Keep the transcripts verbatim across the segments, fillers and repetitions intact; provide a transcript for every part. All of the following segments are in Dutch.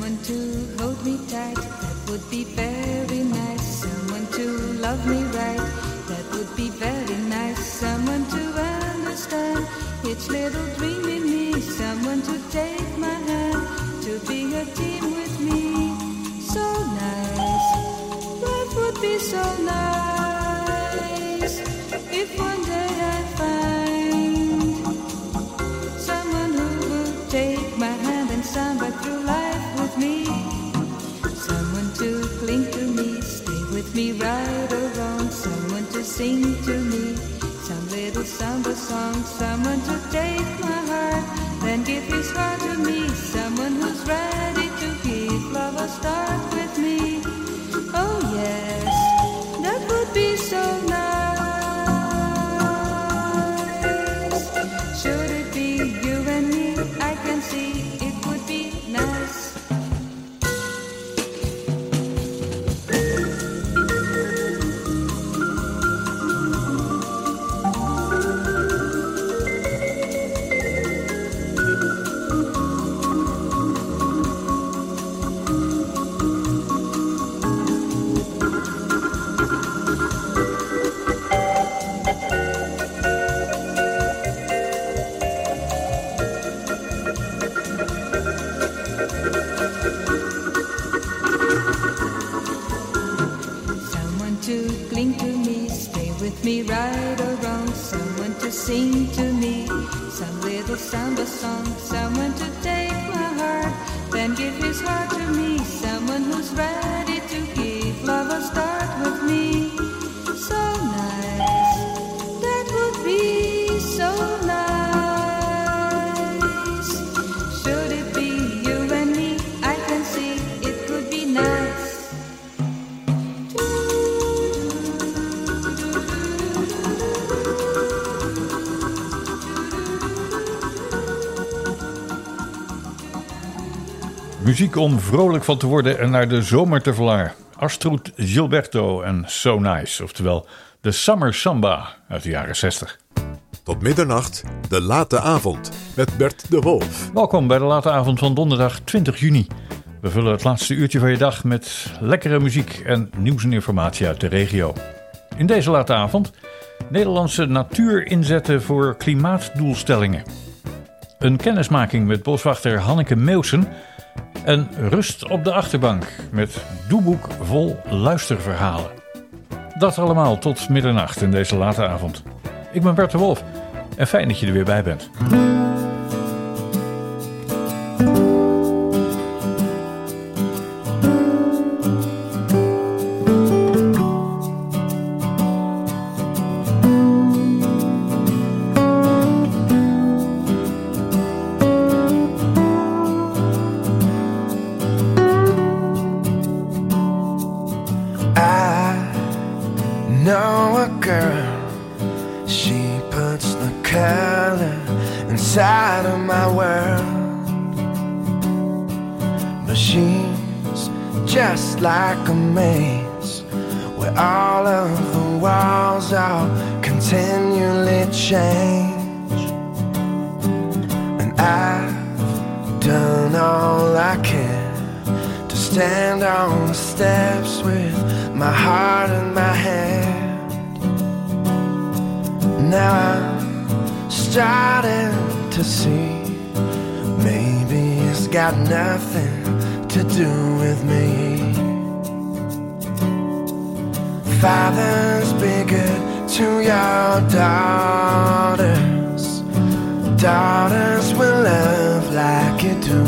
Someone to hold me tight, that would be very nice. Someone to love me right, that would be very nice. Someone to understand each little dream in me. Someone to take my hand, to be a team with me. So nice, life would be so nice if one day I find someone who would take my hand and samba through life with me. Someone to cling to me, stay with me right or wrong. Someone to sing to me some little samba song. Someone to take my heart, then give his heart to me. Someone who's ready to give love a start with me. Oh yes, that would be so nice. Should it be you and me, I can see it would be nice. Me right or wrong, someone to sing to me some little samba song. Someone to take my heart, then give his heart to me. Someone who's ready to give love a start with me. So nice, that would be so nice. Should it be you and me, I can see it could be nice. Muziek om vrolijk van te worden en naar de zomer te verlangen. Astrud Gilberto en So Nice, oftewel de Summer Samba uit de jaren zestig. Tot middernacht, de late avond met Bert de Wolf. Welkom bij de late avond van donderdag twintig juni. We vullen het laatste uurtje van je dag met lekkere muziek en nieuws en informatie uit de regio. In deze late avond Nederlandse natuur inzetten voor klimaatdoelstellingen. Een kennismaking met boswachter Hanneke Meeuwsen. En rust op de achterbank met doeboek vol luisterverhalen. Dat allemaal tot middernacht in deze late avond. Ik ben Bert de Wolf en fijn dat je er weer bij bent. Like a maze where all of the walls are continually change, and I've done all I can to stand on the steps with my heart in my hand. Now I'm starting to see maybe it's got nothing to do with me. Fathers, be good to your daughters. Daughters will love like you do.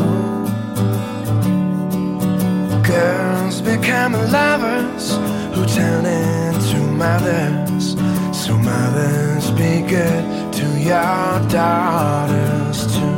Girls become lovers who turn into mothers. So mothers, be good to your daughters too.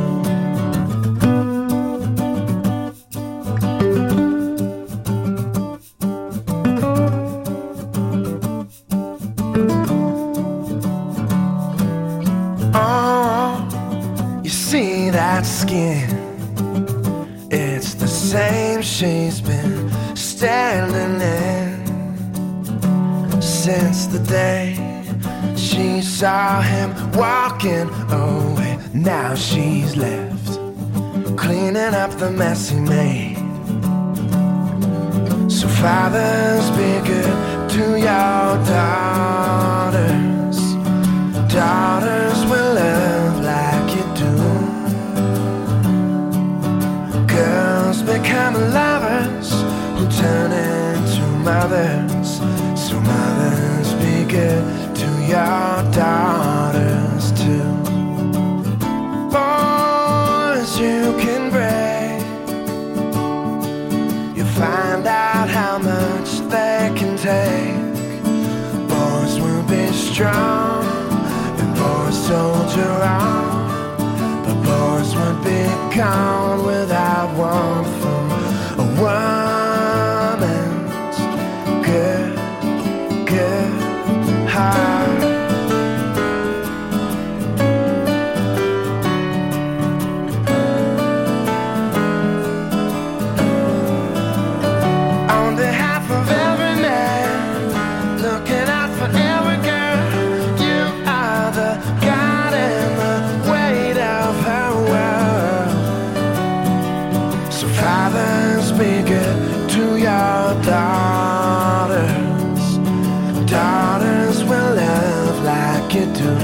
Skin, it's the same she's been standing in since the day she saw him walking away. Now she's left cleaning up the mess he made. So fathers, be good to your daughters. Daughters will love like you do. Girls become lovers who turn into mothers. So mothers, be good to your daughters too. Boys you can break, you find out how much they can take. Boys will be strong and boys soldier on, but boys would be gone without one from a woman's good, good heart. On behalf of every man, looking out for every girl, you are the God and the weight of her world. So fathers, be good to your daughters. Daughters will love like you do.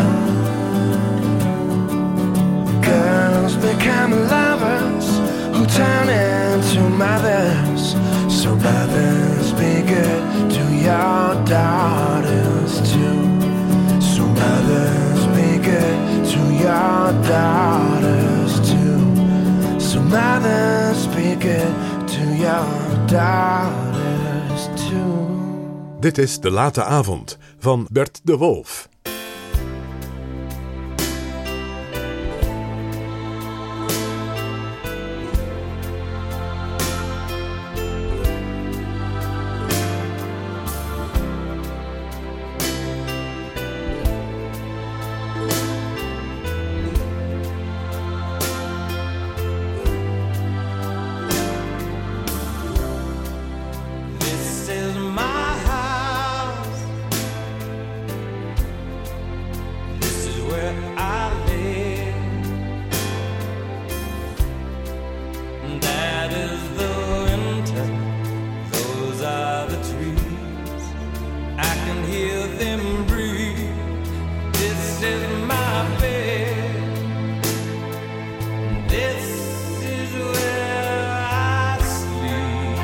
Girls become lovers who turn into mothers. So mothers, be good to your daughters too. So mothers, be good to your daughters too. So mothers, be good to your daughters too. Dit is De Late Avond van Bert de Wolf. This is my house. This is where I live. That is the winter. Those are the trees. I can hear them breathe. This is my bed. This is where I sleep.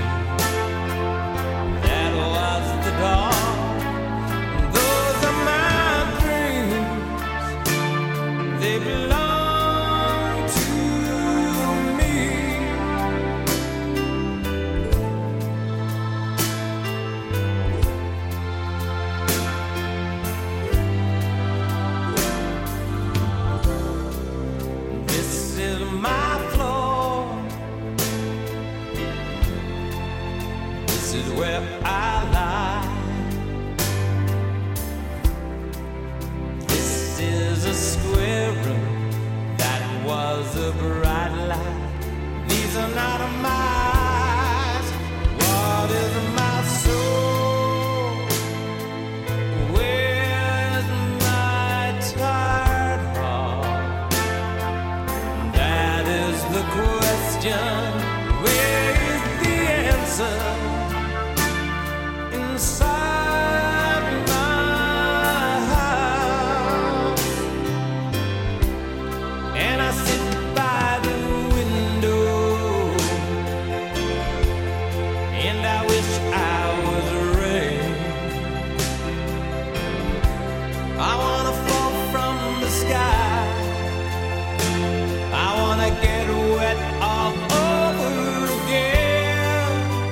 That was the dawn. Those are my dreams. They belong to me. This is my floor. This is where I lie. This is a square room that was a bright light. These are not my eyes. What is my soul? Where's my tired heart? That is the question. Where is the answer? Inside my house. And I sit by the window, and I wish I was rain. I wanna fall from the sky. I wanna get wet all over again.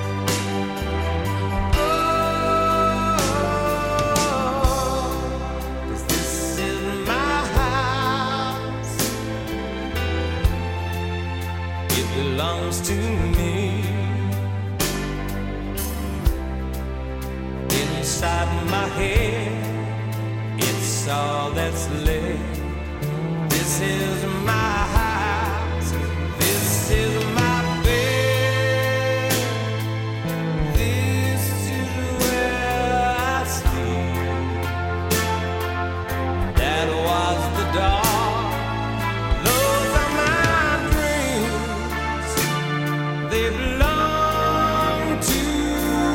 Oh, 'cause this is my house. It belongs to me. Inside my head, it's all that's left. This is my house. This is my bed. This is where I sleep. That was the dawn. Those are my dreams. They belong to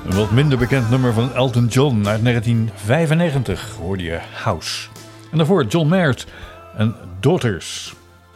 Een wat minder bekend nummer van Elton John uit negentien vijfennegentig hoorde je House. En daarvoor John Mayer en Daughters.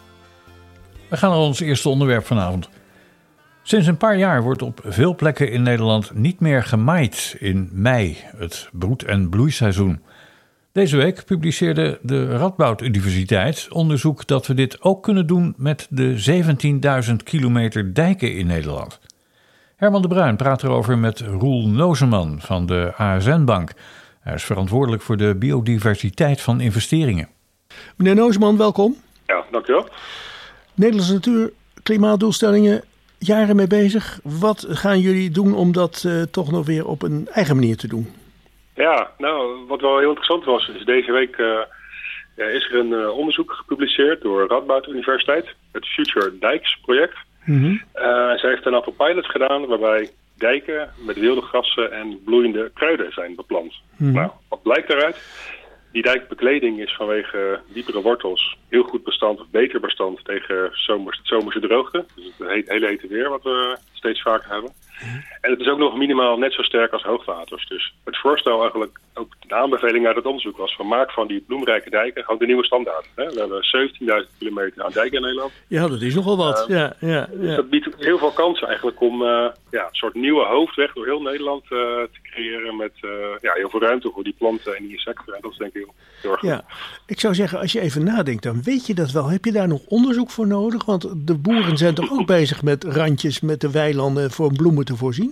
We gaan naar ons eerste onderwerp vanavond. Sinds een paar jaar wordt op veel plekken in Nederland niet meer gemaaid in mei, het broed- en bloeiseizoen. Deze week publiceerde de Radboud Universiteit onderzoek dat we dit ook kunnen doen met de zeventienduizend kilometer dijken in Nederland. Herman de Bruin praat erover met Roel Nozeman van de A S N-bank. Hij is verantwoordelijk voor de biodiversiteit van investeringen. Meneer Nozeman, welkom. Ja, dankjewel. Nederlandse natuur, klimaatdoelstellingen, jaren mee bezig. Wat gaan jullie doen om dat uh, toch nog weer op een eigen manier te doen? Ja, nou, wat wel heel interessant was, is deze week uh, ja, is er een uh, onderzoek gepubliceerd door Radboud Universiteit, het Future Dikes project. Mm-hmm. Uh, zij heeft een aantal pilots gedaan waarbij dijken met wilde grassen en bloeiende kruiden zijn beplant. Mm-hmm. Nou, wat blijkt daaruit? Die dijkbekleding is vanwege diepere wortels heel goed bestand, of beter bestand tegen zomers, zomerse droogte. Dus het hele hete weer wat we steeds vaker hebben. En het is ook nog minimaal net zo sterk als hoogwaters. Dus het voorstel eigenlijk, ook de aanbeveling uit het onderzoek was van maak van die bloemrijke dijken gewoon de nieuwe standaard. Hè? We hebben zeventienduizend kilometer aan dijken in Nederland. Ja, dat is nogal wat. Uh, ja, ja, ja. Dus dat biedt heel veel kansen eigenlijk om uh, ja, een soort nieuwe hoofdweg door heel Nederland uh, te creëren met uh, ja, heel veel ruimte voor die planten en die insecten. En dat is denk ik heel, heel erg goed. Ja, ik zou zeggen, als je even nadenkt, dan weet je dat wel. Heb je daar nog onderzoek voor nodig? Want de boeren zijn toch ook bezig met randjes, met de weilanden voor bloemen te voorzien?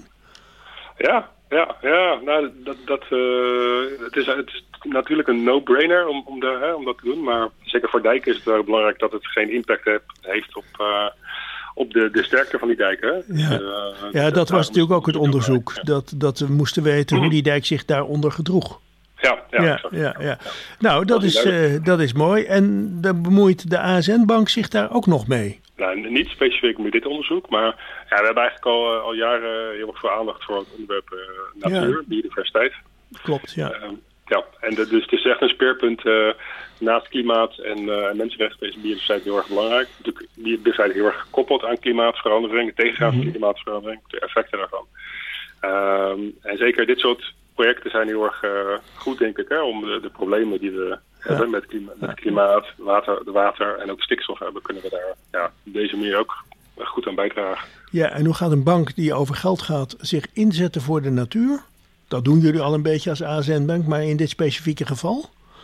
Ja, ja, ja. Nou, dat, dat, uh, het, is, het is natuurlijk een no-brainer om, om, de, hè, om dat te doen. Maar zeker voor dijken is het wel belangrijk dat het geen impact heeft, heeft op, uh, op de, de sterkte van die dijken. Hè. Ja, uh, ja dat, dat was natuurlijk ook het onderzoek. Ja. Dat, dat we moesten weten mm-hmm. hoe die dijk zich daaronder gedroeg. Ja, ja, ja, exact. ja, ja. ja. Nou, dat, dat is, uh, dat is mooi. En dan bemoeit de A S N-bank zich daar ook nog mee? Nou, niet specifiek met dit onderzoek, maar ja, we hebben eigenlijk al, al jaren heel erg veel aandacht voor het onderwerp uh, natuur, ja. biodiversiteit. Klopt, ja. Uh, ja, en de, dus het is echt een speerpunt uh, naast klimaat en uh, mensenrechten is biodiversiteit heel erg belangrijk. Natuurlijk, biodiversiteit is heel erg gekoppeld aan klimaatverandering, het tegengaan van mm-hmm. klimaatverandering, de effecten daarvan. Um, en zeker dit soort projecten zijn heel erg uh, goed, denk ik, hè, om de, de problemen die we ja. hebben met, klima, met klimaat, water, de water en ook stikstof hebben, kunnen we daar ja, op deze manier ook goed aan bijdragen. Ja, en hoe gaat een bank die over geld gaat zich inzetten voor de natuur? Dat doen jullie al een beetje als A S N-bank, maar in dit specifieke geval?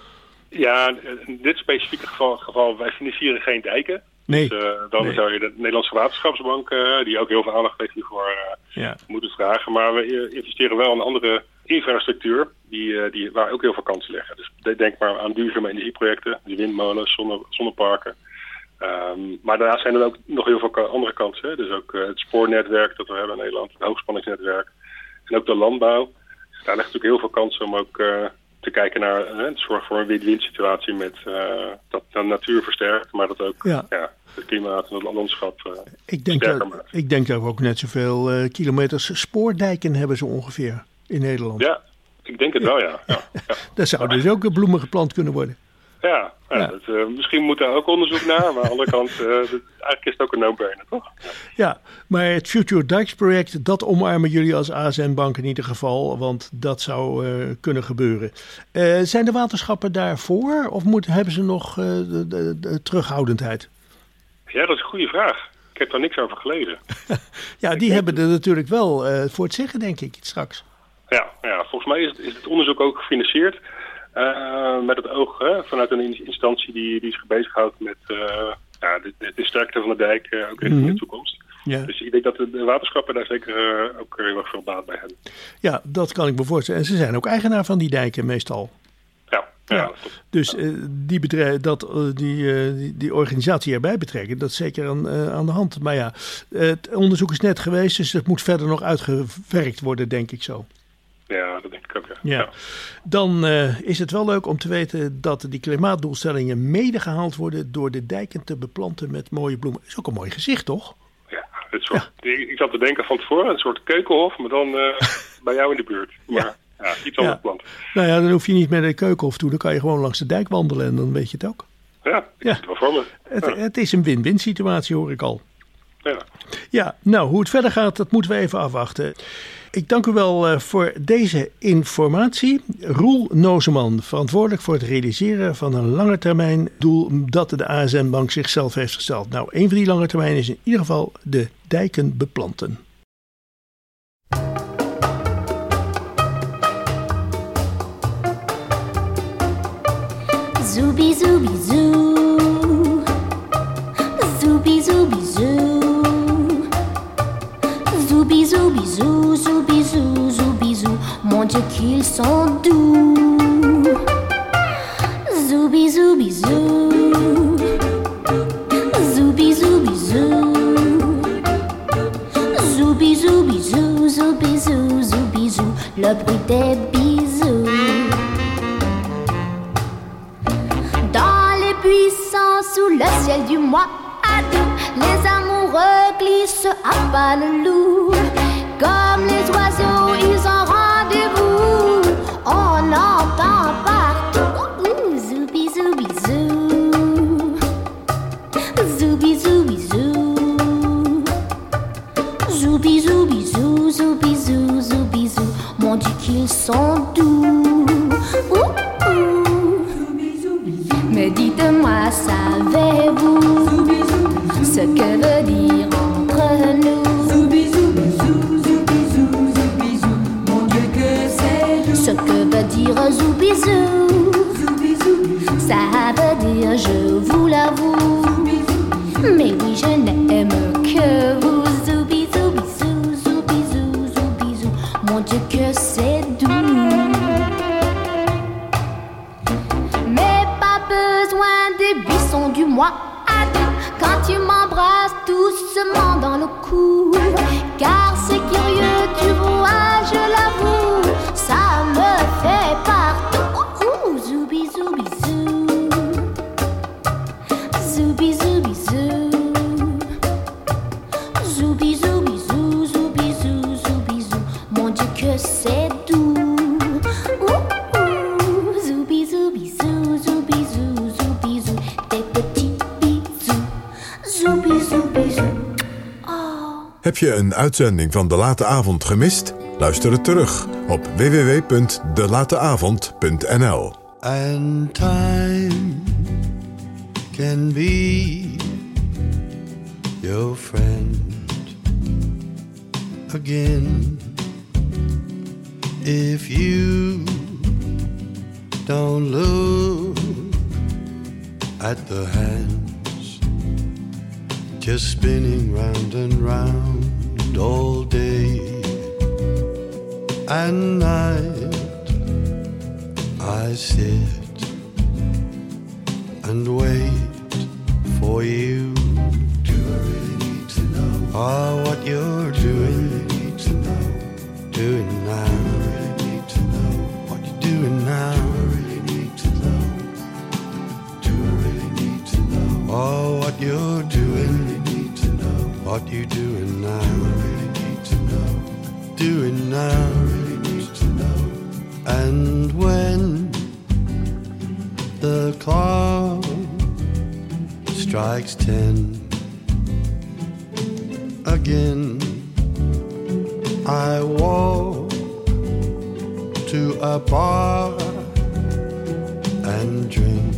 Ja, in dit specifieke geval, geval wij financieren geen dijken. Nee. Dus uh, dan nee. zou je de Nederlandse Waterschapsbank, uh, die ook heel veel aandacht heeft hiervoor, uh, ja. moeten vragen. Maar we investeren wel in andere infrastructuur die, uh, die, waar ook heel veel kansen liggen. Dus denk maar aan duurzame energieprojecten, die windmolens, zonne, zonneparken. Um, maar daarnaast zijn er ook nog heel veel andere kansen. Hè. Dus ook uh, het spoornetwerk dat we hebben in Nederland, het hoogspanningsnetwerk. En ook de landbouw. Dus daar ligt natuurlijk heel veel kansen om ook uh, te kijken naar uh, het zorg voor een win-win situatie met uh, dat de natuur versterkt, maar dat ook ja. Ja, het klimaat en het landschap uh, ik denk sterker dat, maakt. Ik denk dat we ook net zoveel uh, kilometers spoordijken hebben zo ongeveer in Nederland. Ja, ik denk het wel, ja. ja, ja. Daar zou dus ook bloemen geplant kunnen worden. Ja, ja, ja. Dat, uh, misschien moet daar ook onderzoek naar, maar aan de andere kant, uh, dat, eigenlijk is het ook een no-brainer, toch? Ja. ja, maar het Future Dikes project, dat omarmen jullie als A S N-bank in ieder geval, want dat zou uh, kunnen gebeuren. Uh, zijn de waterschappen daarvoor of moet, hebben ze nog uh, de, de, de terughoudendheid? Ja, dat is een goede vraag. Ik heb daar niks over gelezen. ja, die ik hebben er natuurlijk wel uh, voor het zeggen, denk ik, straks. Ja, ja volgens mij is het, is het onderzoek ook gefinancierd. Uh, met het oog hè, vanuit een instantie die, die zich bezighoudt met uh, ja, de, de, de sterkte van de dijk, uh, ook richting mm-hmm. de toekomst. Ja. Dus ik denk dat de, de waterschappen daar zeker uh, ook heel erg veel baat bij hebben. Ja, dat kan ik me voorstellen. En ze zijn ook eigenaar van die dijken meestal. Ja, ja, ja. Dus ja. Uh, die, bedrijf, dat, uh, die, uh, die, die organisatie erbij betrekken, dat is zeker aan, uh, aan de hand. Maar ja, uh, het onderzoek is net geweest, dus het moet verder nog uitgewerkt worden, denk ik zo. Ja, dat denk ik ook, ja. ja. ja. Dan uh, is het wel leuk om te weten dat die klimaatdoelstellingen mede gehaald worden door de dijken te beplanten met mooie bloemen. Is ook een mooi gezicht, toch? Ja, het soort, ja. Ik, ik zat te denken van tevoren, een soort keukenhof, maar dan uh, bij jou in de buurt. Maar ja, ja iets anders ja. plant. Nou ja, dan hoef je niet meer naar de keukenhof toe, dan kan je gewoon langs de dijk wandelen en dan weet je het ook. Ja, ik ja. het wel voor me. Het, ja. het is een win-win situatie, hoor ik al. Ja. Ja, nou, hoe het verder gaat, dat moeten we even afwachten. Ik dank u wel uh, voor deze informatie. Roel Nozeman, verantwoordelijk voor het realiseren van een langetermijn doel dat de A S N-bank zichzelf heeft gesteld. Nou, een van die lange termijnen is in ieder geval de dijken beplanten. Zooby zooby zoo, zooby zooby zoo, zooby zooby zoo, zooby zoo, zooby zoo. Mon Dieu qu'ils sont doux. Zooby zooby zoo, zooby zooby zoo, zooby zooby zoo, zooby zoo, zooby zoo. Le bruit des bisous. Sous le ciel du mois d'août, les amoureux glissent à pas le loup. Comme les oiseaux, ils ont rendez-vous. On entend partout ouh, zooby zooby zoo, zooby zooby zoo, zooby zooby zoo, zooby zoo, zooby zoo. Mon Dieu qu'ils sont doux. Ouh, ouh. Mais dites-moi, savez-vous ce que veut dire entre nous? Zoubi zoubi zou, zoubi zou, zoubi zou, mon Dieu que c'est doux. Ce que veut dire zoubi zou, Zoubi zoubi zou, ça veut dire je vous l'avoue. zoubi zou, Mais oui, je n'aime que vous. Zoubi zoubi zou, zoubi zou, zoubi zou, mon Dieu que c'est doux. Besoin des buissons du mois à deux quand tu m'embrasses doucement dans le cou. Car c'est curieux, tu vois, je l'avoue, ça me fait partout. Ouh, zoubi zoubi zou, zoubi zoubi zou, zoubi zoubi zou, zoubi zou, zoubi zou. Mon Dieu que c'est doux. Heb je een uitzending van De Late Avond gemist? Luister het terug op w w w punt de late avond punt n l. And time can be your friend again if you don't look at the hands just spinning round and round all day and night. I sit and wait for you. Do I really need to know? Oh, what you're doing? I really need to know. Doing now. Do I really need to know? What you're doing now? Do I really need to know? Do I really need to know? Oh, what you're doing? I really need to know. What you doing now? Do I really need to know? Doing now. I really need to know. And when the clock strikes ten again, I walk to a bar and drink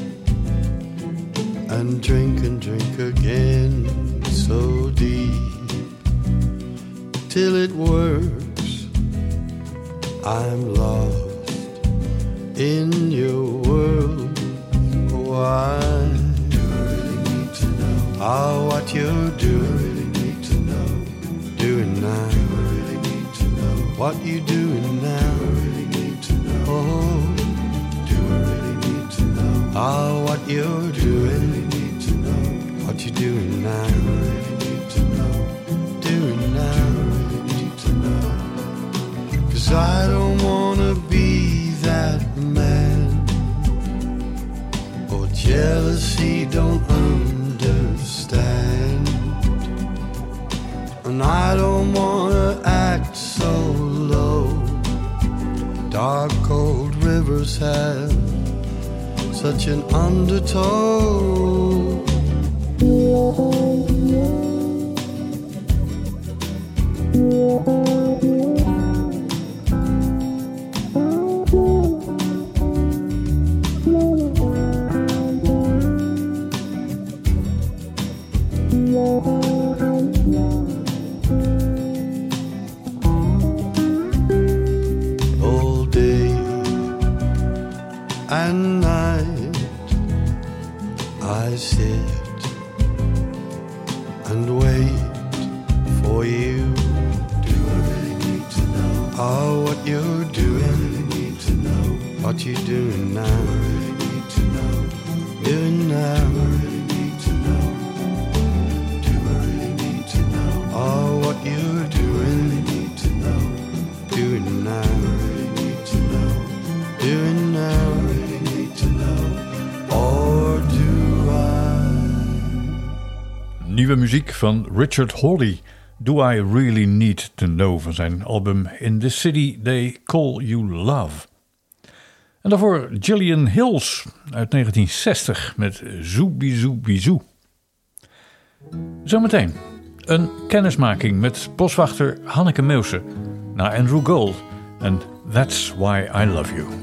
and drink and drink again, so deep till it works. I'm lost in your world. Why do I really need to know? Oh, what you're doing? I really need to know. Doing now? Do I really need to know? What you doing now? Do I really need to know? Oh, do I really need to know? Oh, what you're doing? I really need to know. What you doing now? Do I really need to know? Doing now? Do I really need to know? 'Cause I don't wanna be that man. Or jealousy don't understand. And I don't wanna act so low. Dark cold rivers have such an undertow. and night I sit and wait for you. Do I really need to know? Oh, what you're doing. Do I really need to know? What you doing now? Do I really need to know? Doing now? Do I really need to know? Do I really need to know? Oh, what you're doing. Do I really need to know? Doing now? Do I really need to know? Doing now? Do I really need to know? Or do I? Nieuwe muziek van Richard Hawley. Do I Really Need to Know van zijn album In the City They Call You Love. En daarvoor Gillian Hills uit negentien zestig met Zoobie Zoobie. Zometeen een kennismaking met boswachter Hanneke Meeuwse na Andrew Gold en That's Why I Love You.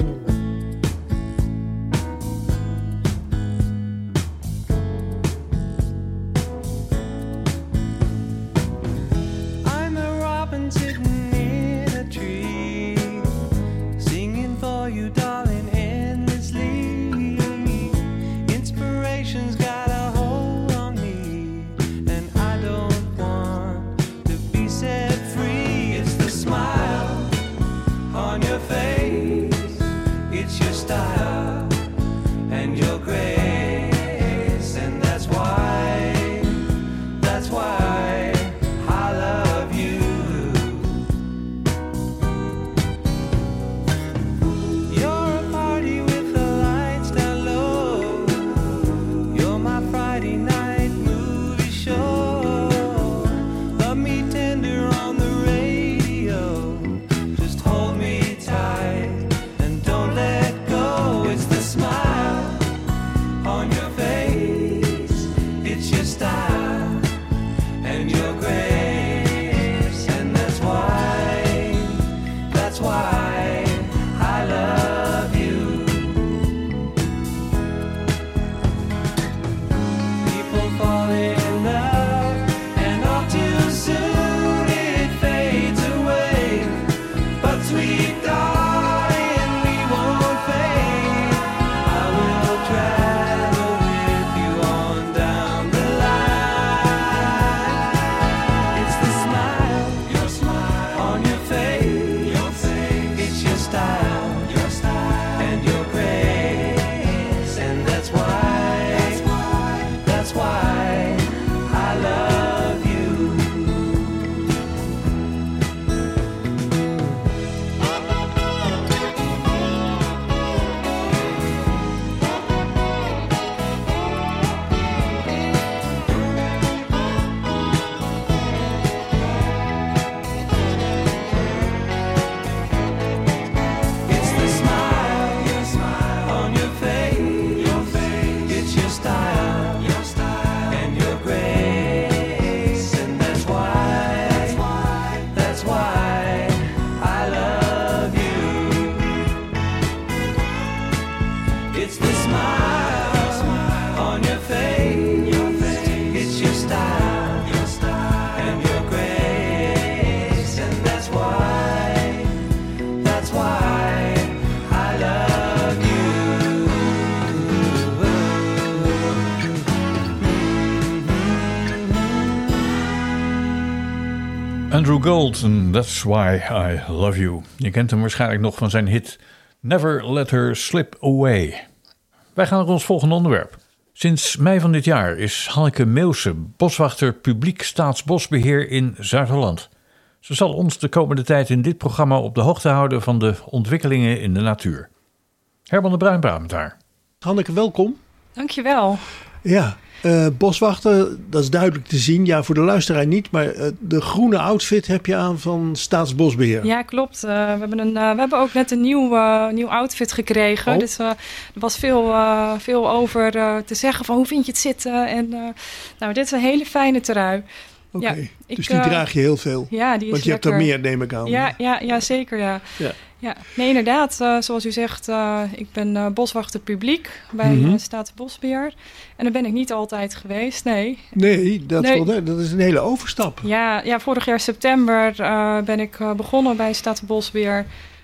Andrew Gold en That's Why I Love You. Je kent hem waarschijnlijk nog van zijn hit Never Let Her Slip Away. Wij gaan naar ons volgende onderwerp. Sinds mei van dit jaar is Hanneke Meeuwse boswachter publiek staatsbosbeheer in Zuid-Holland. Ze zal ons de komende tijd in dit programma op de hoogte houden van de ontwikkelingen in de natuur. Herman de Bruin praat met haar. Hanneke, welkom. Dankjewel. Ja, uh, boswachter, dat is duidelijk te zien. Ja, voor de luisteraar niet, maar uh, de groene outfit heb je aan van Staatsbosbeheer. Ja, klopt. Uh, we, hebben een, uh, we hebben ook net een nieuw, uh, nieuw outfit gekregen. Oh. Dus uh, er was veel, uh, veel over uh, te zeggen van hoe vind je het zitten. En uh, nou, dit is een hele fijne trui. Oké, okay. ja, dus die uh, draag je heel veel. Ja, die is Want je lekker. hebt er meer, neem ik aan. Ja, ja, ja zeker ja. ja. Ja, nee, inderdaad. Uh, zoals u zegt, uh, ik ben uh, boswachter publiek bij mm-hmm. uh, Staatsbosbeheer. En daar ben ik niet altijd geweest, nee. Nee, dat, nee. Wel, dat is een hele overstap. Ja, ja vorig jaar september uh, ben ik uh, begonnen bij Staatsbosbeheer.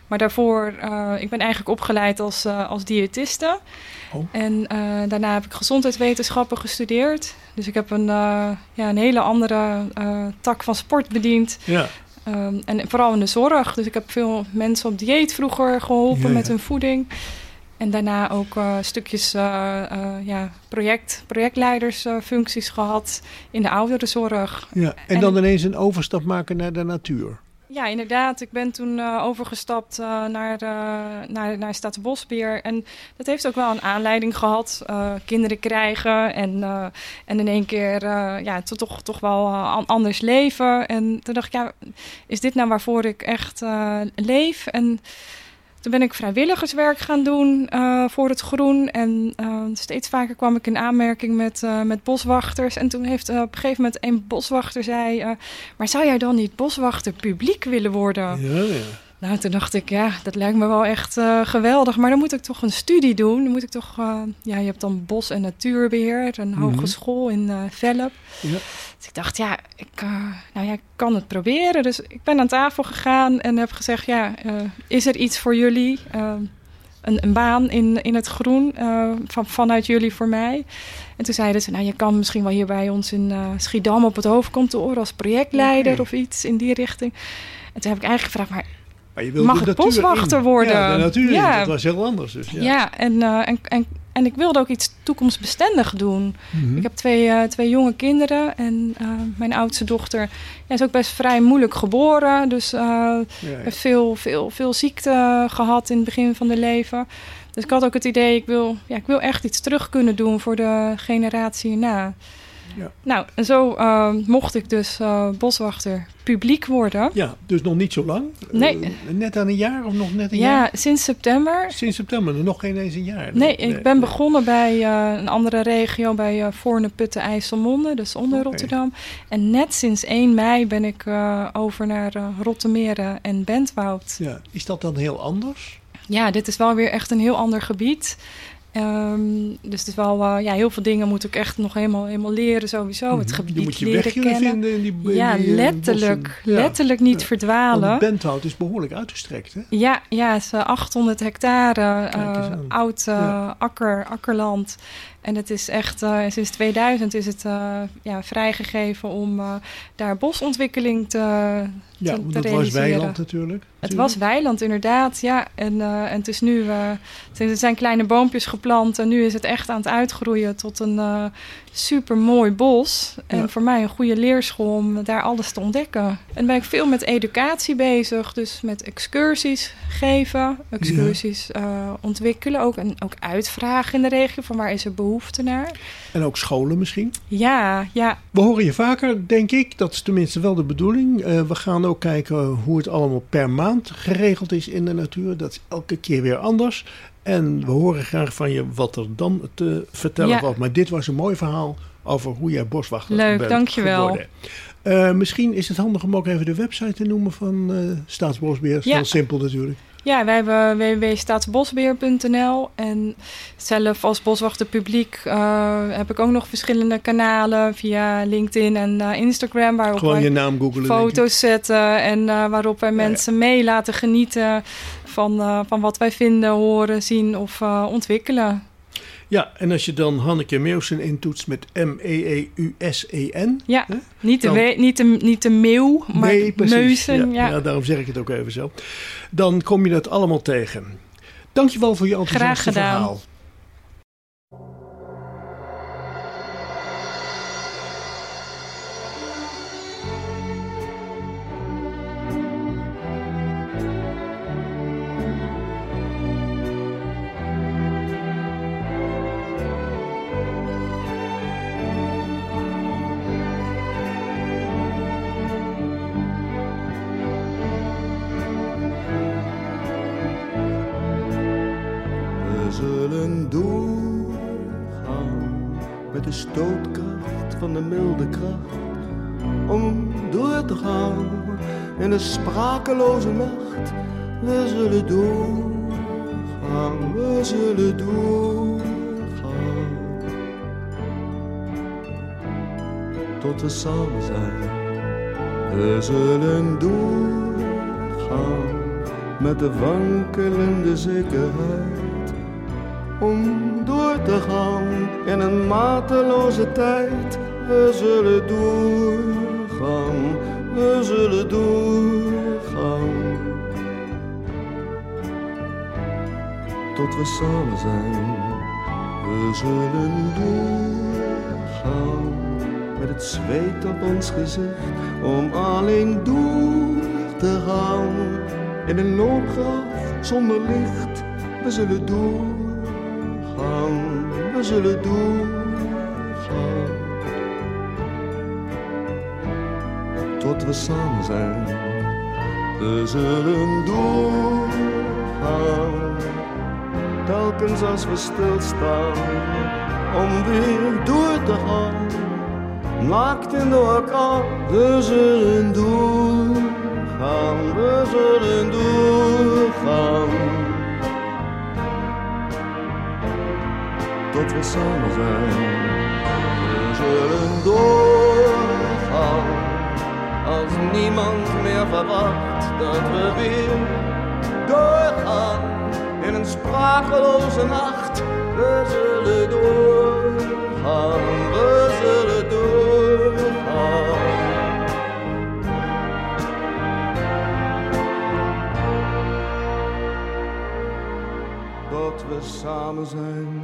Maar daarvoor, uh, ik ben eigenlijk opgeleid als, uh, als diëtiste. Oh. En uh, daarna heb ik gezondheidswetenschappen gestudeerd. Dus ik heb een, uh, ja, een hele andere uh, tak van sport bediend. Ja. Um, en vooral in de zorg. Dus ik heb veel mensen op dieet vroeger geholpen ja, ja. met hun voeding. En daarna ook uh, stukjes uh, uh, ja, project, projectleidersfuncties uh, gehad in de ouderenzorg. Ja, en, en dan ineens een overstap maken naar de natuur. Ja, inderdaad. Ik ben toen uh, overgestapt uh, naar, uh, naar, naar Staatsbosbeheer. En dat heeft ook wel een aanleiding gehad. Uh, kinderen krijgen en, uh, en in één keer uh, ja, to, toch, toch wel uh, anders leven. En toen dacht ik, ja, is dit nou waarvoor ik echt uh, leef? En toen ben ik vrijwilligerswerk gaan doen uh, voor het groen. En uh, steeds vaker kwam ik in aanmerking met, uh, met boswachters. En toen heeft uh, op een gegeven moment een boswachter zei... Uh, maar zou jij dan niet boswachter publiek willen worden? Ja, ja. Nou, toen dacht ik, ja, dat lijkt me wel echt uh, geweldig. Maar dan moet ik toch een studie doen. Dan moet ik toch, uh, ja, je hebt dan bos- en natuurbeheer, een mm-hmm. hogeschool in uh, Velp. Ja. Dus ik dacht, ja, ik, uh, nou ja, ik kan het proberen. Dus ik ben aan tafel gegaan en heb gezegd, ja, uh, is er iets voor jullie? Uh, een, een baan in, in het groen uh, van, vanuit jullie voor mij? En toen zeiden ze, nou, je kan misschien wel hier bij ons in uh, Schiedam op het hoofdkantoor als projectleider okay. of iets in die richting. En toen heb ik eigenlijk gevraagd, maar... Maar je wilde mag ik boswachter in. worden? Ja, de natuur ja. Dat was heel anders. Dus, ja, ja en, uh, en, en, en ik wilde ook iets toekomstbestendig doen. Mm-hmm. Ik heb twee, uh, twee jonge kinderen. En uh, mijn oudste dochter ja, is ook best vrij moeilijk geboren. Dus uh, ja, ja. heeft veel, veel, veel ziekte gehad in het begin van haar leven. Dus ik had ook het idee, ik wil, ja, ik wil echt iets terug kunnen doen voor de generatie hierna. Ja. Nou, en zo uh, mocht ik dus uh, boswachter publiek worden. Ja, dus nog niet zo lang? Nee. Uh, net aan een jaar of nog net een ja, jaar? Ja, sinds september. Sinds september, nog geen eens een jaar? Nee, nee ik ben nee. begonnen bij uh, een andere regio, bij uh, Voorne, Putten, IJsselmonde, dus onder okay. Rotterdam. En net sinds één mei ben ik uh, over naar uh, Rottemeren en Bentwoud. Ja, is dat dan heel anders? Ja, dit is wel weer echt een heel ander gebied. Um, dus het is wel, uh, ja, heel veel dingen moet ik echt nog helemaal, helemaal leren sowieso. Mm-hmm. Het gebied je moet je leren weg kennen. Vinden in die, in ja, die, letterlijk. Ja. Letterlijk niet ja. verdwalen. Want Bentwoud is behoorlijk uitgestrekt, hè? Ja, ja, het is achthonderd hectare uh, oud uh, ja. akker, akkerland. En het is echt, uh, sinds tweeduizend is het uh, ja, vrijgegeven om uh, daar bosontwikkeling te, ja, te, want te het was weiland natuurlijk. Het was weiland, inderdaad, ja. En, uh, en het is nu, uh, er zijn kleine boompjes geplant en nu is het echt aan het uitgroeien tot een uh, super mooi bos. En ja. voor mij een goede leerschool om daar alles te ontdekken. En dan ben ik veel met educatie bezig, dus met excursies geven, excursies ja. uh, ontwikkelen ook. En ook uitvragen in de regio van waar is er behoefte naar. En ook scholen misschien? Ja, ja. We horen je vaker, denk ik. Dat is tenminste wel de bedoeling. Uh, we gaan ook kijken hoe het allemaal per maand geregeld is in de natuur. Dat is elke keer weer anders. En we horen graag van je wat er dan te vertellen ja. valt. Maar dit was een mooi verhaal over hoe jij boswachter Leuk, bent dankjewel. geworden. Uh, misschien is het handig om ook even de website te noemen van uh, Staatsbosbeheer. Dat is ja. heel simpel natuurlijk. Ja, wij hebben w w w punt staatsbosbeheer punt n l en zelf als boswachter publiek uh, heb ik ook nog verschillende kanalen via LinkedIn en uh, Instagram. Waarop Gewoon wij je naam googlen, foto's zetten en uh, waarop wij mensen ja, ja. mee laten genieten van, uh, van wat wij vinden, horen, zien of uh, ontwikkelen. Ja, en als je dan Hanneke Meeuwsen intoetst met M E E U S E N. Ja, hè? Niet, de dan, we, niet, de, niet de meeuw, maar nee, Meusen. Ja, ja. ja, daarom zeg ik het ook even zo. Dan kom je dat allemaal tegen. Dankjewel voor je enthousiaste verhaal. De stootkracht van de milde kracht om door te gaan in de sprakeloze nacht. We zullen doorgaan, we zullen doorgaan tot we samen zijn. We zullen doorgaan, met de wankelende zekerheid om door te gaan in een mateloze tijd. We zullen doorgaan, we zullen doorgaan, tot we samen zijn. We zullen doorgaan, met het zweet op ons gezicht, om alleen door te gaan. In een loopgraaf zonder licht, we zullen doorgaan, we zullen doorgaan, tot we samen zijn. We zullen doorgaan, telkens als we stilstaan, om weer door te gaan. Naakt in de orkaan, we zullen doorgaan, we zullen doorgaan, tot we samen zijn. We zullen doorgaan, als niemand meer verwacht dat we weer doorgaan in een sprakeloze nacht. We zullen doorgaan, we zullen doorgaan, tot we samen zijn.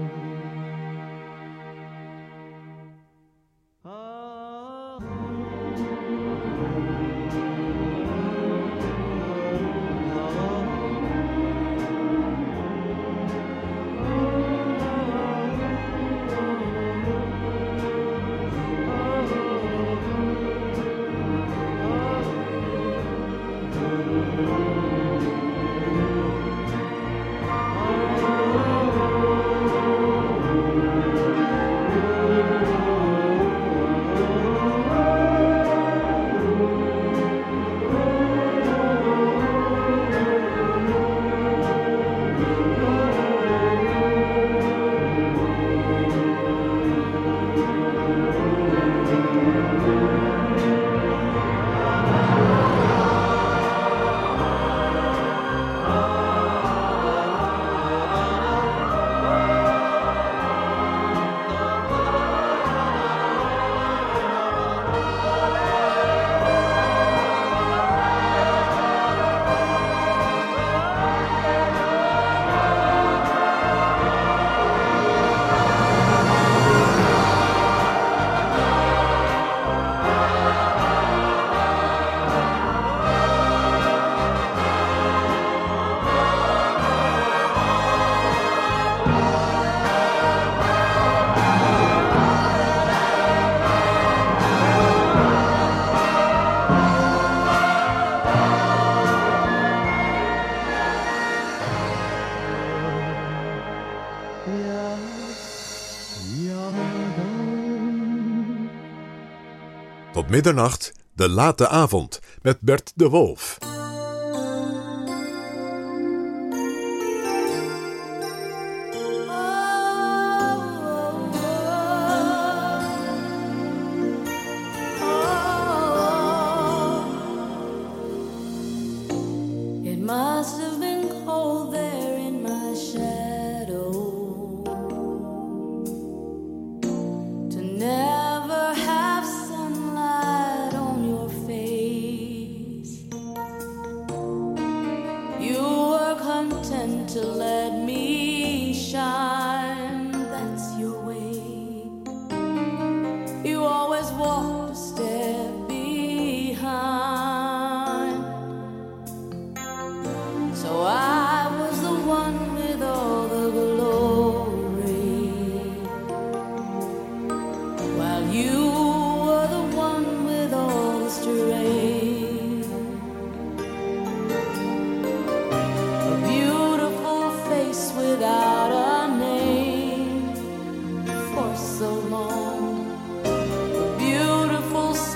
Tot middernacht, de late avond, met Bert de Wolf.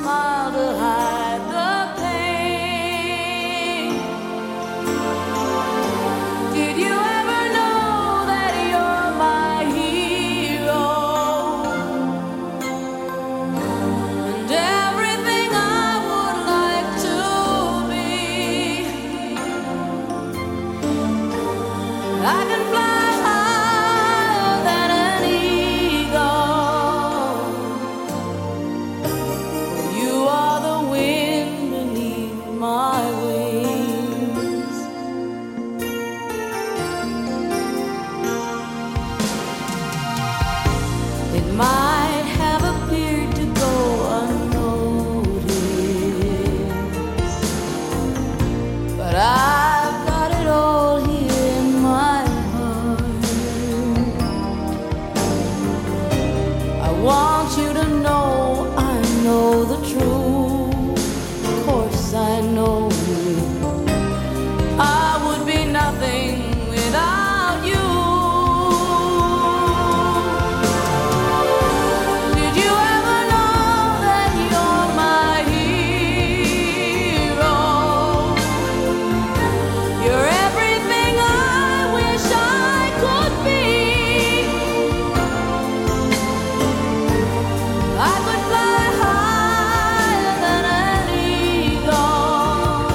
Smile to hide the pain. I can fly higher than an eagle. You are the wind beneath my wings. It might have appeared to go unnoticed, but I've got it all here in my heart. I want you to know I know the truth. Of course I know I would be nothing without you. Did you ever know that you're my hero? You're everything I wish I could be. I could fly higher than an eagle.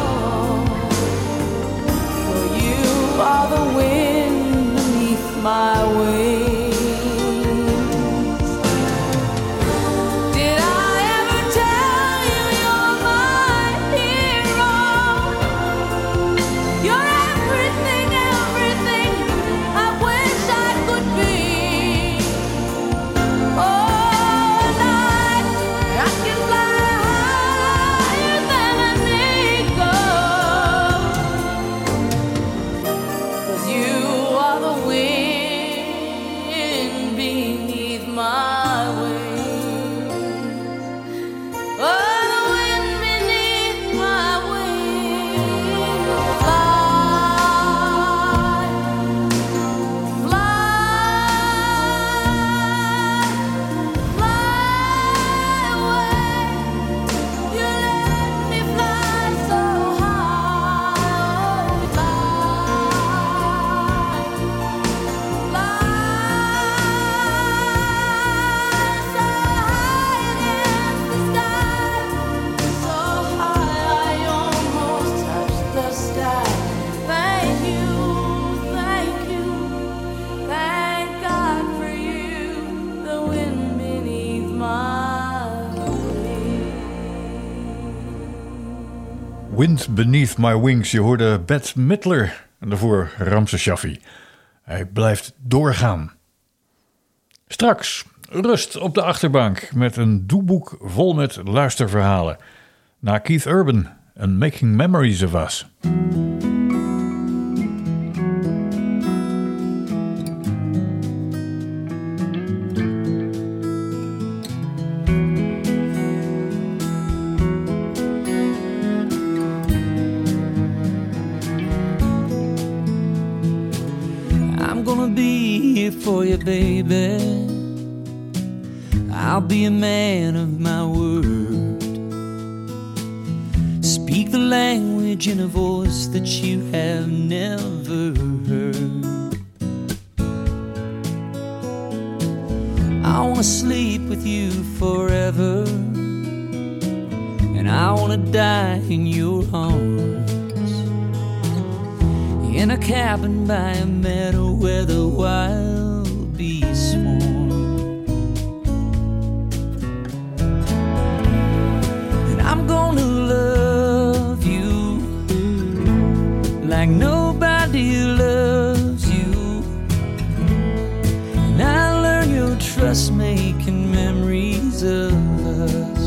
For you are the wind beneath my wings. Did I ever tell you you're my hero? You're everything, everything I wish I could be. Oh, and I, I can fly higher than an eagle. 'Cause you are the wind beneath my wings. Oh, the wind beneath my wings. Fly, fly, fly away. You let me fly so high. Fly, fly so high against the sky. So high I almost touch the sky. Thank you, thank you, thank God for you, the wind beneath my wings. Wind Beneath My Wings. Je hoorde Bette Midler en daarvoor Ramses Shaffi. Hij blijft doorgaan. Straks rust op de achterbank met een doeboek vol met luisterverhalen. Na Keith Urban en Making Memories of Us. I'm gonna be here for you, baby. I'll be a man of my word. Speak the language in a voice that you have never heard. I wanna sleep with you forever, and I wanna die in your arms, in a cabin by a meadow where the wild bees swarm. And I'm gonna love you like nobody loves you, and I learn your trust making memories of us.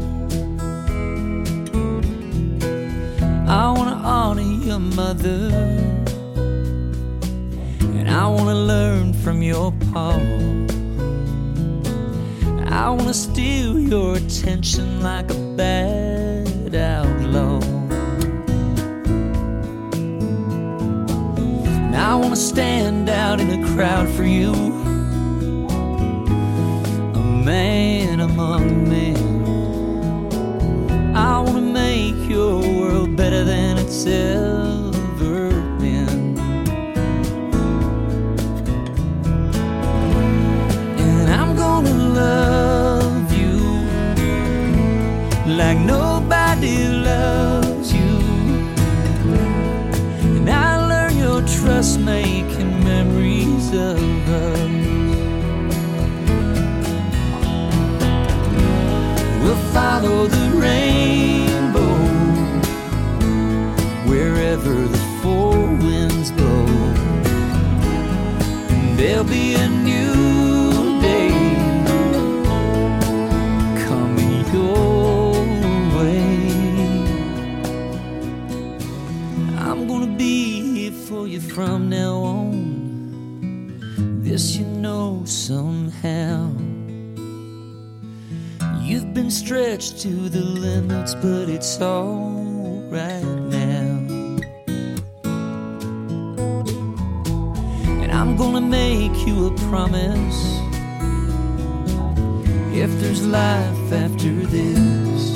I wanna honor your mother, and I wanna learn from your pa. I wanna steal your attention like a bad outlaw. And I wanna stand out in a crowd for you, a man among men. I wanna make your world better than it's ever been. And I'm gonna love you like nobody loves you, and I learn your trust making memories of us. We'll follow the rainbow wherever the four winds blow, and there'll be a new day coming your way. I'm gonna be here for you from now on, this you know somehow. You've been stretched to the limits, but it's all right now. And I'm gonna make you a promise, if there's life after this,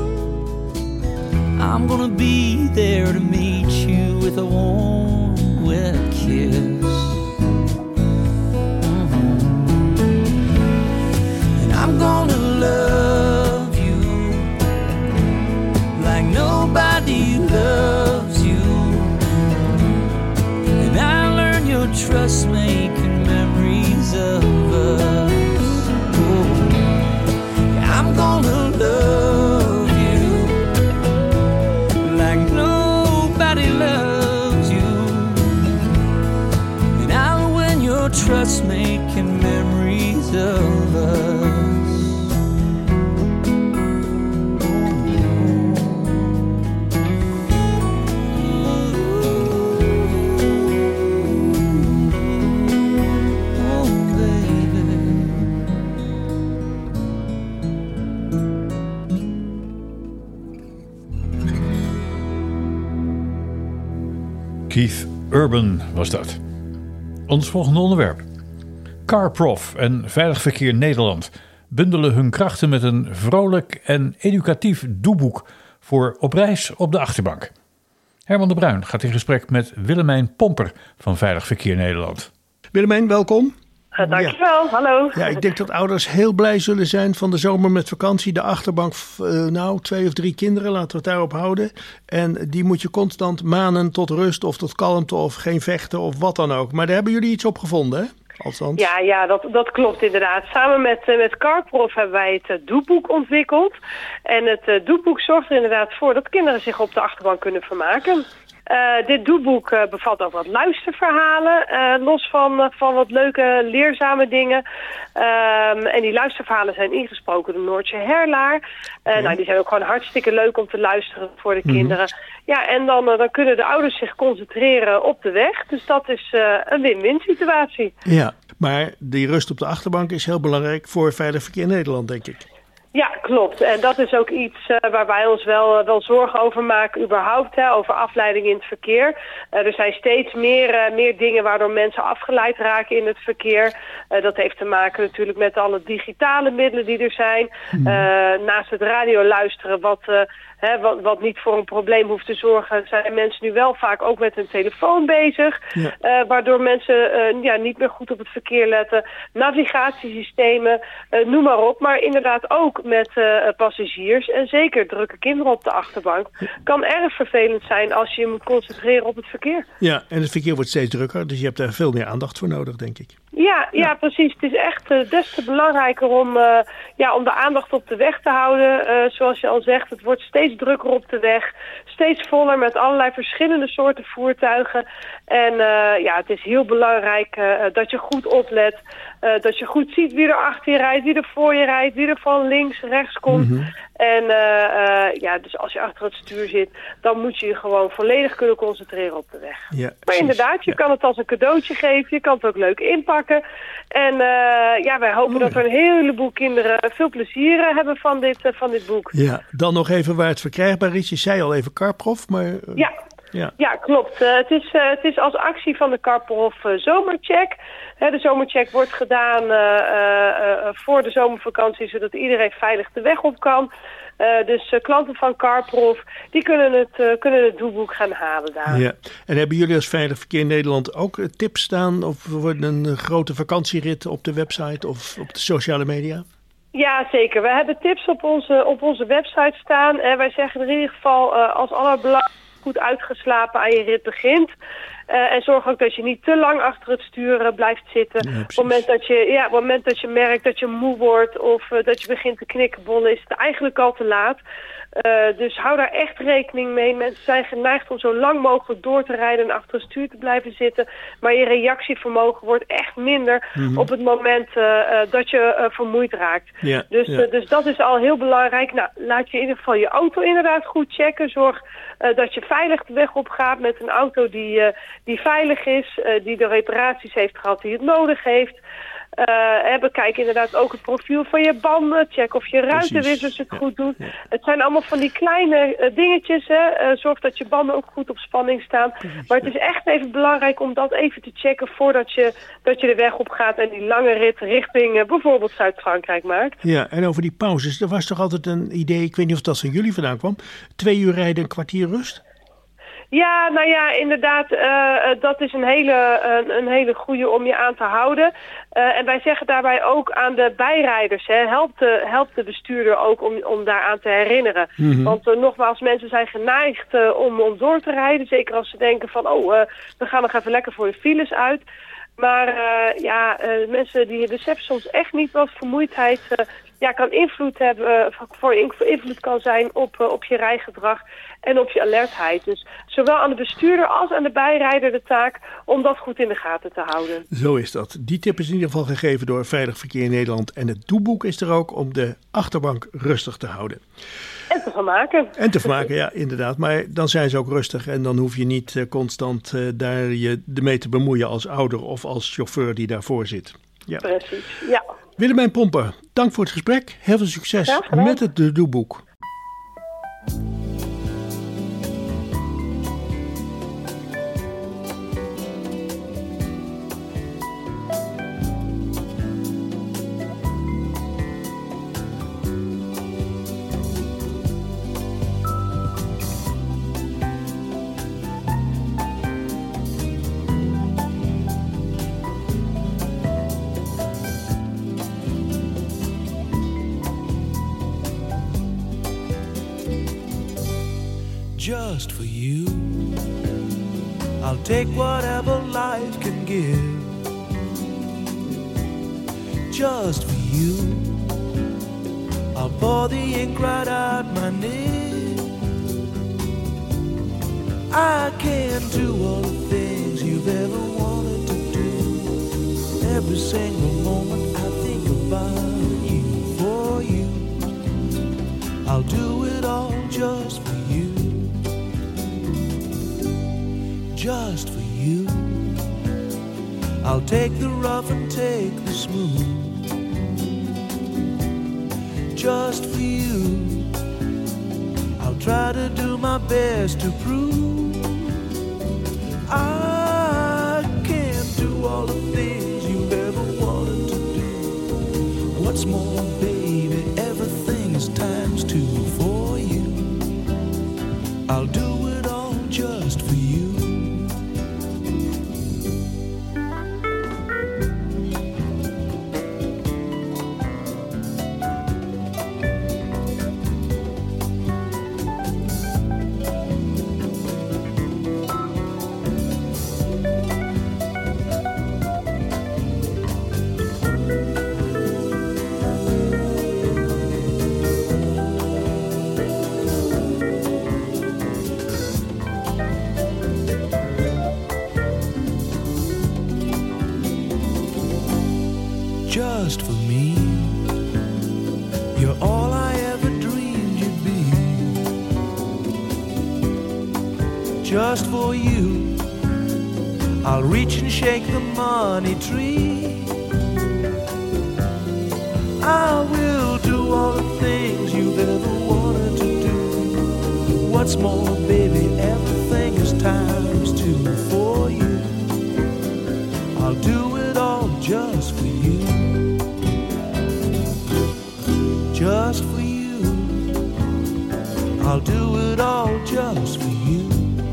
I'm gonna be there to meet you with a warm, wet kiss. I'm gonna love you like nobody loves you, and I learn your trust making memories of us. Oh, yeah, I'm gonna love you like nobody loves you, and I'll win your trust making memories of us. Keith Urban was dat. Ons volgende onderwerp. CarProf en Veilig Verkeer Nederland bundelen hun krachten met een vrolijk en educatief doeboek voor Op reis op de achterbank. Herman de Bruin gaat in gesprek met Willemijn Pomper van Veilig Verkeer Nederland. Willemijn, welkom. Uh, dankjewel, ja. Hallo. Ja, ik denk dat ouders heel blij zullen zijn van de zomer met vakantie. De achterbank, uh, nou, twee of drie kinderen, laten we het daarop houden. En die moet je constant manen tot rust of tot kalmte of geen vechten of wat dan ook. Maar daar hebben jullie iets op gevonden, hè? Althans. Ja, ja dat, dat klopt inderdaad. Samen met, uh, met CarProf hebben wij het uh, doeboek ontwikkeld. En het uh, doeboek zorgt er inderdaad voor dat kinderen zich op de achterbank kunnen vermaken. Uh, dit doeboek uh, bevat ook wat luisterverhalen, uh, los van, uh, van wat leuke leerzame dingen. Um, en die luisterverhalen zijn ingesproken door Noortje Herlaar. Uh, ja. Nou, die zijn ook gewoon hartstikke leuk om te luisteren voor de mm-hmm. kinderen. Ja, en dan, uh, dan kunnen de ouders zich concentreren op de weg. Dus dat is uh, een win-win situatie. Ja, maar die rust op de achterbank is heel belangrijk voor Veilig Verkeer Nederland, denk ik. Ja, klopt. En dat is ook iets uh, waar wij ons wel, uh, wel zorgen over maken, überhaupt, hè, over afleiding in het verkeer. Uh, er zijn steeds meer, uh, meer dingen waardoor mensen afgeleid raken in het verkeer. Uh, dat heeft te maken natuurlijk met alle digitale middelen die er zijn. Mm. Uh, naast het radio luisteren, wat, uh, hè, wat, wat niet voor een probleem hoeft te zorgen, zijn mensen nu wel vaak ook met hun telefoon bezig. Ja. Uh, waardoor mensen uh, ja, niet meer goed op het verkeer letten. Navigatiesystemen, uh, noem maar op. Maar inderdaad ook met uh, passagiers en zeker drukke kinderen op de achterbank kan erg vervelend zijn als je je moet concentreren op het verkeer. Ja, en het verkeer wordt steeds drukker, dus je hebt daar veel meer aandacht voor nodig, denk ik. Ja, ja, ja. precies. Het is echt uh, des te belangrijker om, uh, ja, om de aandacht op de weg te houden. Uh, zoals je al zegt, het wordt steeds drukker op de weg. Steeds voller met allerlei verschillende soorten voertuigen. En uh, ja, het is heel belangrijk uh, dat je goed oplet. Uh, dat je goed ziet wie er achter je rijdt, wie er voor je rijdt, wie er van links, rechts komt. Mm-hmm. En uh, uh, ja, dus als je achter het stuur zit, dan moet je je gewoon volledig kunnen concentreren op de weg. Ja, maar precies. Inderdaad, je ja. kan het als een cadeautje geven, je kan het ook leuk inpakken. En uh, ja, wij hopen oh, ja. dat er een heleboel kinderen veel plezier hebben van dit, uh, van dit boek. Ja, dan nog even waar het verkrijgbaar is. Je zei al even CarProf, maar... Uh... Ja. Ja. ja, klopt. Uh, het, is, uh, het is als actie van de CarProf uh, Zomercheck. He, de Zomercheck wordt gedaan uh, uh, uh, voor de zomervakantie, zodat iedereen veilig de weg op kan. Uh, dus uh, klanten van CarProf, die kunnen het, uh, kunnen het doelboek gaan halen daar. Ja. En hebben jullie als Veilig Verkeer Nederland ook uh, tips staan? Of wordt een uh, grote vakantierit op de website of op de sociale media? Ja, zeker. We hebben tips op onze, op onze website staan. En wij zeggen er in ieder geval uh, als allerbelangrijkste goed uitgeslapen aan je rit begint. Uh, en zorg ook dat je niet te lang achter het stuur uh, blijft zitten. Ja, op, het moment dat je, ja, op het moment dat je merkt dat je moe wordt of uh, dat je begint te knikkenbollen, is het eigenlijk al te laat. Uh, dus hou daar echt rekening mee. Mensen zijn geneigd om zo lang mogelijk door te rijden en achter het stuur te blijven zitten. Maar je reactievermogen wordt echt minder mm-hmm. op het moment uh, uh, dat je uh, vermoeid raakt. Ja, dus, ja. Uh, dus dat is al heel belangrijk. Nou, laat je in ieder geval je auto inderdaad goed checken. Zorg uh, dat je veilig de weg op gaat met een auto die, uh, die veilig is, uh, die de reparaties heeft gehad die het nodig heeft. Uh, bekijk inderdaad ook het profiel van je banden. Check of je ruitenwissers het ja. goed doen. Ja. Het zijn allemaal van die kleine uh, dingetjes. Hè. Uh, zorg dat je banden ook goed op spanning staan. Precies, maar het is echt even belangrijk om dat even te checken voordat je, dat je de weg op gaat en die lange rit richting uh, bijvoorbeeld Zuid-Frankrijk maakt. Ja, en over die pauzes. Er was toch altijd een idee, ik weet niet of dat van jullie vandaan kwam. Twee uur rijden, een kwartier rust? Ja, nou ja, inderdaad, uh, dat is een hele, een, een hele goede om je aan te houden. Uh, en wij zeggen daarbij ook aan de bijrijders, hè, help, de, help de bestuurder ook om, om daaraan te herinneren. Mm-hmm. Want uh, nogmaals, mensen zijn geneigd uh, om, om door te rijden. Zeker als ze denken van, oh, uh, we gaan nog even lekker voor de files uit. Maar uh, ja, uh, mensen die beseffen soms echt niet wat vermoeidheid uh, ja, kan invloed hebben, uh, voor invloed kan zijn op, uh, op je rijgedrag en op je alertheid. Dus zowel aan de bestuurder als aan de bijrijder de taak om dat goed in de gaten te houden. Zo is dat. Die tip is in ieder geval gegeven door Veilig Verkeer Nederland. En het doelboek is er ook om de achterbank rustig te houden. En te vermaken. En te vermaken, ja, inderdaad. Maar dan zijn ze ook rustig en dan hoef je niet uh, constant uh, daar je ermee te bemoeien als ouder of als chauffeur die daarvoor zit. Ja. Precies, ja. Willemijn Pomper, dank voor het gesprek. Heel veel succes met het doelboek. Just for you, I'll take whatever life can give. Just for you, I'll pour the ink right out my nib. I can do all the things you've ever wanted to do. Every single moment I think about you, for you. I'll do it all just for you. Just for you, I'll take the rough and take the smooth. Just for you, I'll try to do my best to prove I can do all the things you've ever wanted to do. What's more, baby, everything is times two for you. I'll do it all just for you. Just for me, you're all I ever dreamed you'd be. Just for you, I'll reach and shake the money tree. I will do all the things you've ever wanted to do. What's more, baby, everything is times two for you. I'll do it all just for you. Just for you, I'll do it all just for you.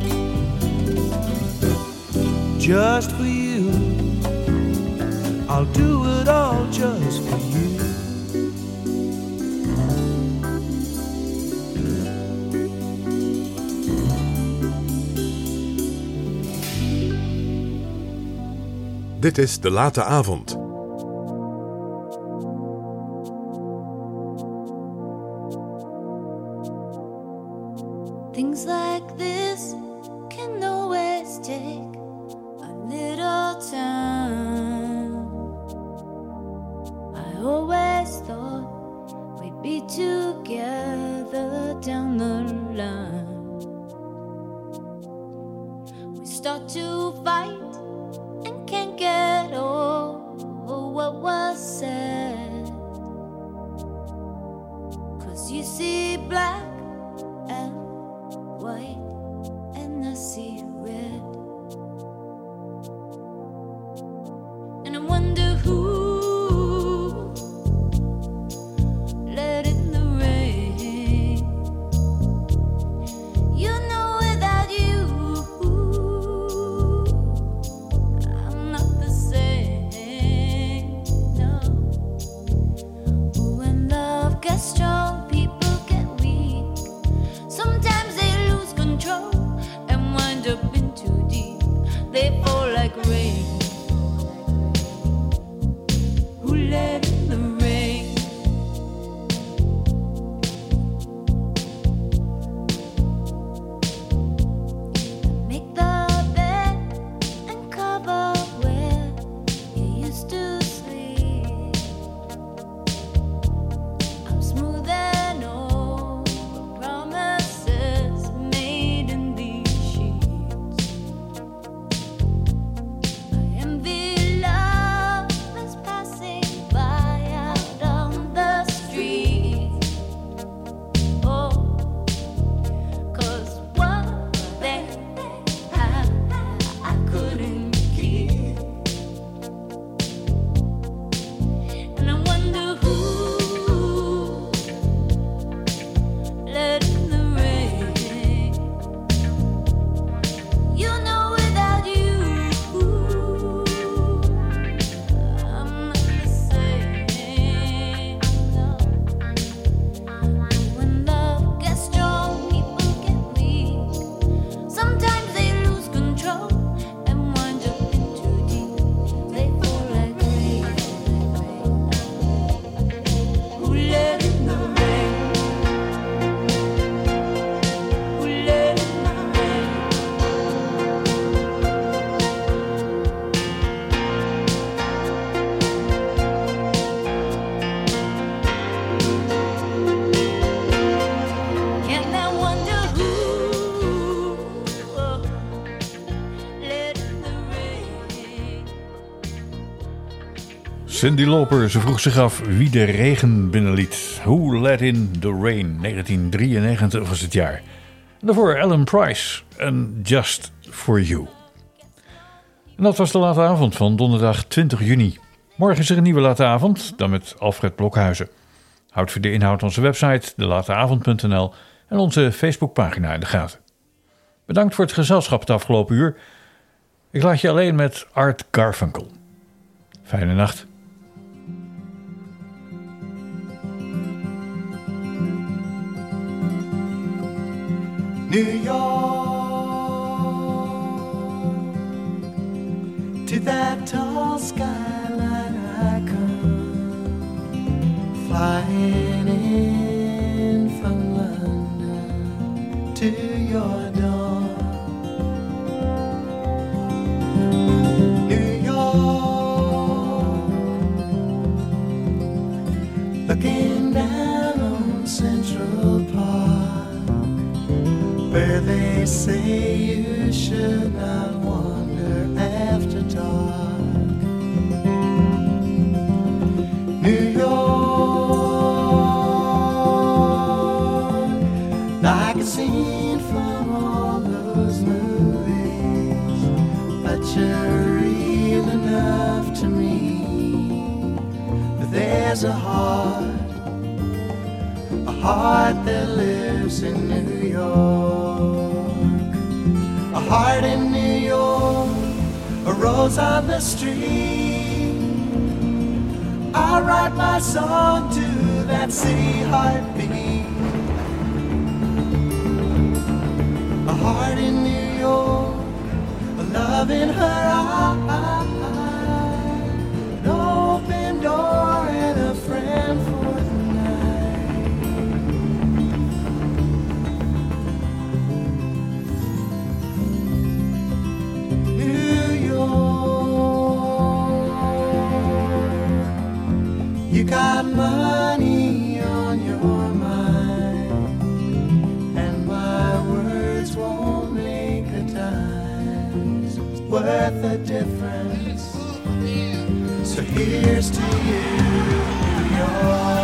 Just for you, I'll do it all just for you. Dit is De Late Avond. Things like this can always take a little time. I always thought we'd be together down the line. We start to fight and can't get over what was said. 'Cause you see black and white and I see red, and I wonder who let in the rain. You know without you I'm not the same, no. When love gets strong, people get weak. Sometimes they lose control and wind up in too deep. They fall like rain. Who let in the rain? Make the bed and cover where you used to sleep. I'm smooth and over promises made in these sheets. I envy love that's passing by out on the street. Oh, 'cause what they had I couldn't keep. And I wonder who let in the rain. You know without you I'm not the same, no. When love gets strong, people get weak. Sometimes they lose control and wind up in too deep. They fall like rain, Who let in the rain? Who let in the rain? Can't I wonder who oh, let in the rain? Cyndi Lauper, ze vroeg zich af wie de regen binnenliet. Who Let in the Rain, negentien drieënnegentig was het jaar. En daarvoor Alan Price en Just For You. En dat was de late avond van donderdag twintig juni. Morgen is er een nieuwe late avond, dan met Alfred Blokhuizen. Houd voor de inhoud onze website de late avond punt n l en onze Facebookpagina in de gaten. Bedankt voor het gezelschap het afgelopen uur. Ik laat je alleen met Art Garfunkel. Fijne nacht. New York, to that tall skyline I come, flying in from London to your door. New York, looking down on Central Park, where they say you should not wander after dark. New York, like a scene from all those movies, but you're real enough to me. But there's a heart, a heart that lives in New York. A heart in New York, a rose on the street. I write my song to that city heartbeat. A heart in New York, a love in her eyes. worth the difference. So here's to you, New York.